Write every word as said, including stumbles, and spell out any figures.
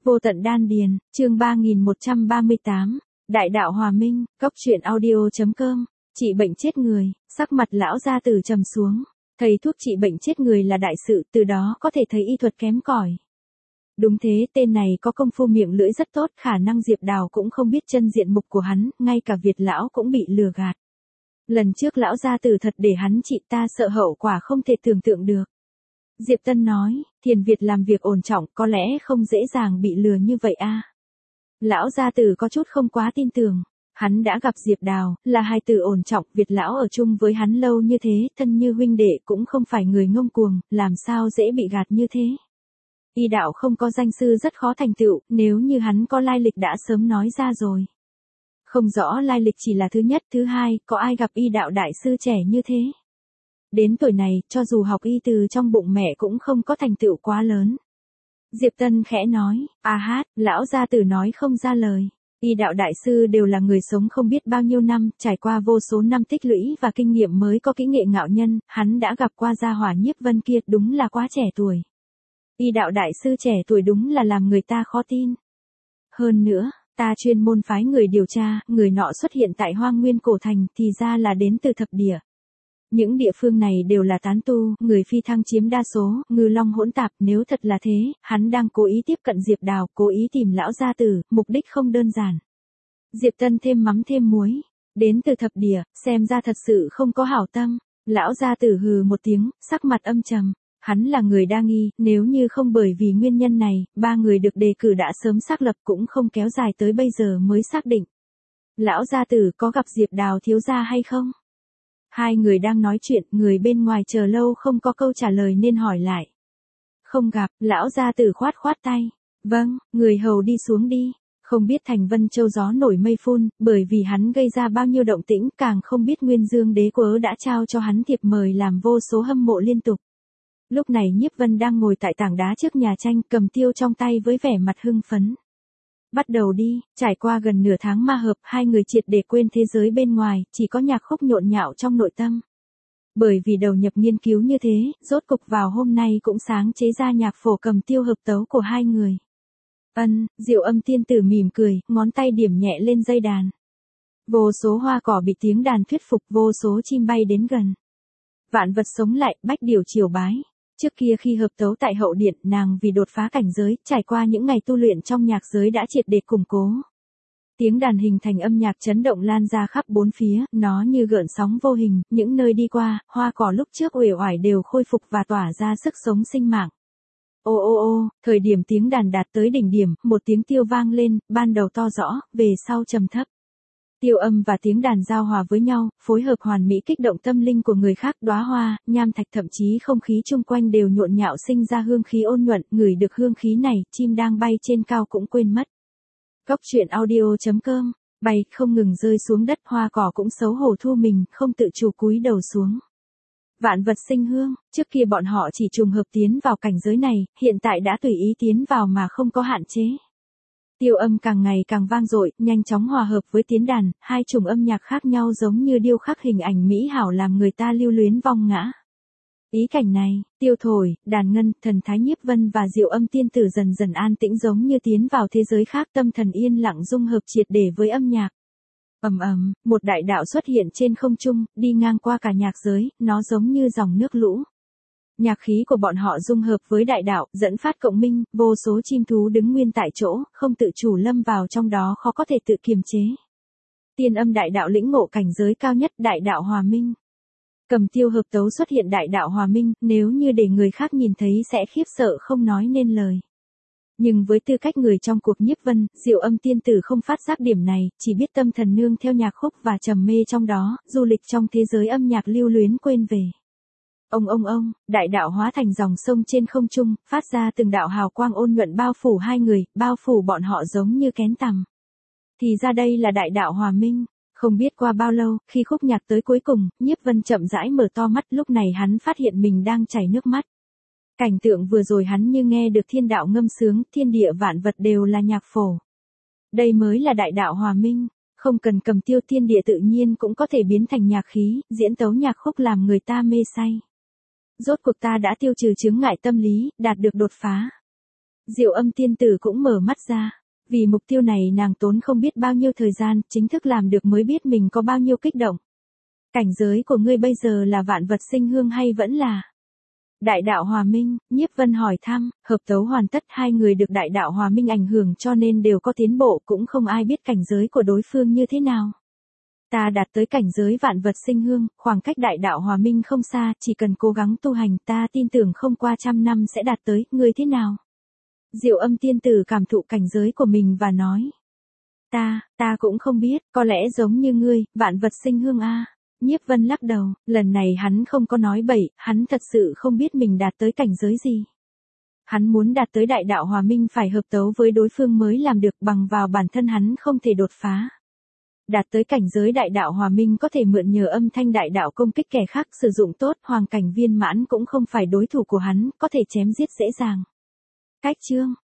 Vô tận đan điền, chương ba nghìn một trăm ba mươi tám, Đại đạo hòa minh, cốc truyện audio.com, trị bệnh chết người, sắc mặt lão gia tử trầm xuống, thầy thuốc trị bệnh chết người là đại sự, từ đó có thể thấy y thuật kém cỏi. Đúng thế, tên này có công phu miệng lưỡi rất tốt, khả năng Diệp Đào cũng không biết chân diện mục của hắn, ngay cả Việt lão cũng bị lừa gạt. Lần trước lão gia tử thật để hắn trị, ta sợ hậu quả không thể tưởng tượng được. Diệp Tân nói, Thiền Việt làm việc ổn trọng, có lẽ không dễ dàng bị lừa như vậy a. Lão gia tử có chút không quá tin tưởng. Hắn đã gặp Diệp Đào, là hài tử ổn trọng, Việt lão ở chung với hắn lâu như thế, thân như huynh đệ, cũng không phải người ngông cuồng, làm sao dễ bị gạt như thế. Y đạo không có danh sư rất khó thành tựu, nếu như hắn có lai lịch đã sớm nói ra rồi. Không rõ lai lịch chỉ là thứ nhất, thứ hai, có ai gặp y đạo đại sư trẻ như thế. Đến tuổi này, cho dù học y từ trong bụng mẹ cũng không có thành tựu quá lớn. Diệp Tân khẽ nói, a hát, lão gia tử nói không ra lời. Y đạo đại sư đều là người sống không biết bao nhiêu năm, trải qua vô số năm tích lũy và kinh nghiệm mới có kỹ nghệ ngạo nhân, hắn đã gặp qua gia hỏa Nhiếp Vân kia, đúng là quá trẻ tuổi. Y đạo đại sư trẻ tuổi đúng là làm người ta khó tin. Hơn nữa, ta chuyên môn phái người điều tra, người nọ xuất hiện tại Hoang Nguyên Cổ Thành thì ra là đến từ thập địa. Những địa phương này đều là tán tu, người phi thăng chiếm đa số, ngư long hỗn tạp, nếu thật là thế, hắn đang cố ý tiếp cận Diệp Đào, cố ý tìm lão gia tử, mục đích không đơn giản. Diệp Tân thêm mắm thêm muối, đến từ thập địa, xem ra thật sự không có hảo tâm. Lão gia tử hừ một tiếng, sắc mặt âm trầm, hắn là người đa nghi, nếu như không bởi vì nguyên nhân này, ba người được đề cử đã sớm xác lập cũng không kéo dài tới bây giờ mới xác định. Lão gia tử có gặp Diệp Đào thiếu gia hay không? Hai người đang nói chuyện, người bên ngoài chờ lâu không có câu trả lời nên hỏi lại. Không gặp, lão gia tử khoát khoát tay. Vâng, người hầu đi xuống đi. Không biết Thành Vân Châu gió nổi mây phun, bởi vì hắn gây ra bao nhiêu động tĩnh, càng không biết Nguyên Dương Đế Quốc đã trao cho hắn thiệp mời làm vô số hâm mộ liên tục. Lúc này Nhiếp Vân đang ngồi tại tảng đá trước nhà tranh, cầm tiêu trong tay với vẻ mặt hưng phấn. Bắt đầu đi, trải qua gần nửa tháng ma hợp, hai người triệt để quên thế giới bên ngoài, chỉ có nhạc khúc nhộn nhạo trong nội tâm. Bởi vì đầu nhập nghiên cứu như thế, rốt cục vào hôm nay cũng sáng chế ra nhạc phổ cầm tiêu hợp tấu của hai người. Ân, Diệu Âm tiên tử mỉm cười, ngón tay điểm nhẹ lên dây đàn. Vô số hoa cỏ bị tiếng đàn thuyết phục, vô số chim bay đến gần. Vạn vật sống lại, bách điều triều bái. Trước kia khi hợp tấu tại hậu điện, nàng vì đột phá cảnh giới, trải qua những ngày tu luyện trong nhạc giới đã triệt để củng cố. Tiếng đàn hình thành âm nhạc chấn động lan ra khắp bốn phía, nó như gợn sóng vô hình, những nơi đi qua, hoa cỏ lúc trước uể oải đều khôi phục và tỏa ra sức sống sinh mạng. Ô ô ô, thời điểm tiếng đàn đạt tới đỉnh điểm, một tiếng tiêu vang lên, ban đầu to rõ, về sau trầm thấp. Tiêu âm và tiếng đàn giao hòa với nhau, phối hợp hoàn mỹ kích động tâm linh của người khác, đóa hoa, nham thạch thậm chí không khí chung quanh đều nhộn nhạo sinh ra hương khí ôn nhuận, ngửi được hương khí này, chim đang bay trên cao cũng quên mất. Cốc truyện audio.com, bay không ngừng rơi xuống đất, hoa cỏ cũng xấu hổ thu mình, không tự chủ cúi đầu xuống. Vạn vật sinh hương, trước kia bọn họ chỉ trùng hợp tiến vào cảnh giới này, hiện tại đã tùy ý tiến vào mà không có hạn chế. Tiêu âm càng ngày càng vang dội, nhanh chóng hòa hợp với tiếng đàn, hai chủng âm nhạc khác nhau giống như điêu khắc hình ảnh mỹ hảo làm người ta lưu luyến vong ngã. Ý cảnh này, tiêu thổi, đàn ngân, thần thái Nhiếp Vân và Diệu Âm tiên tử dần dần an tĩnh giống như tiến vào thế giới khác, tâm thần yên lặng dung hợp triệt để với âm nhạc. Ầm ầm, một đại đạo xuất hiện trên không trung, đi ngang qua cả nhạc giới, nó giống như dòng nước lũ. Nhạc khí của bọn họ dung hợp với đại đạo, dẫn phát cộng minh, vô số chim thú đứng nguyên tại chỗ, không tự chủ lâm vào trong đó khó có thể tự kiềm chế. Tiên âm đại đạo lĩnh ngộ cảnh giới cao nhất, đại đạo hòa minh. Cầm tiêu hợp tấu xuất hiện đại đạo hòa minh, nếu như để người khác nhìn thấy sẽ khiếp sợ không nói nên lời. Nhưng với tư cách người trong cuộc Nhiếp Vân, Diệu Âm tiên tử không phát giác điểm này, chỉ biết tâm thần nương theo nhạc khúc và trầm mê trong đó, du lịch trong thế giới âm nhạc lưu luyến quên về. Ông ông ông, đại đạo hóa thành dòng sông trên không trung, phát ra từng đạo hào quang ôn nhuận bao phủ hai người, bao phủ bọn họ giống như kén tằm. Thì ra đây là đại đạo hòa minh. Không biết qua bao lâu, khi khúc nhạc tới cuối cùng, Nhiếp Vân chậm rãi mở to mắt, lúc này hắn phát hiện mình đang chảy nước mắt. Cảnh tượng vừa rồi hắn như nghe được thiên đạo ngâm sướng, thiên địa vạn vật đều là nhạc phổ. Đây mới là đại đạo hòa minh, không cần cầm tiêu, thiên địa tự nhiên cũng có thể biến thành nhạc khí, diễn tấu nhạc khúc làm người ta mê say. Rốt cuộc ta đã tiêu trừ chướng ngại tâm lý, đạt được đột phá. Diệu Âm tiên tử cũng mở mắt ra. Vì mục tiêu này nàng tốn không biết bao nhiêu thời gian, chính thức làm được mới biết mình có bao nhiêu kích động. Cảnh giới của ngươi bây giờ là vạn vật sinh hương hay vẫn là đại đạo hòa minh? Nhiếp Vân hỏi thăm. Hợp tấu hoàn tất, hai người được đại đạo hòa minh ảnh hưởng cho nên đều có tiến bộ, cũng không ai biết cảnh giới của đối phương như thế nào. Ta đạt tới cảnh giới vạn vật sinh hương, khoảng cách đại đạo hòa minh không xa, chỉ cần cố gắng tu hành, ta tin tưởng không qua trăm năm sẽ đạt tới. Ngươi thế nào? Diệu Âm tiên tử cảm thụ cảnh giới của mình và nói. Ta, ta cũng không biết, có lẽ giống như ngươi, vạn vật sinh hương a. Nhiếp Vân lắc đầu, lần này hắn không có nói bậy, hắn thật sự không biết mình đạt tới cảnh giới gì. Hắn muốn đạt tới đại đạo hòa minh phải hợp tấu với đối phương mới làm được, bằng vào bản thân hắn không thể đột phá. Đạt tới cảnh giới đại đạo hòa minh có thể mượn nhờ âm thanh đại đạo công kích kẻ khác, sử dụng tốt, hoàng cảnh viên mãn cũng không phải đối thủ của hắn, có thể chém giết dễ dàng. Cách chương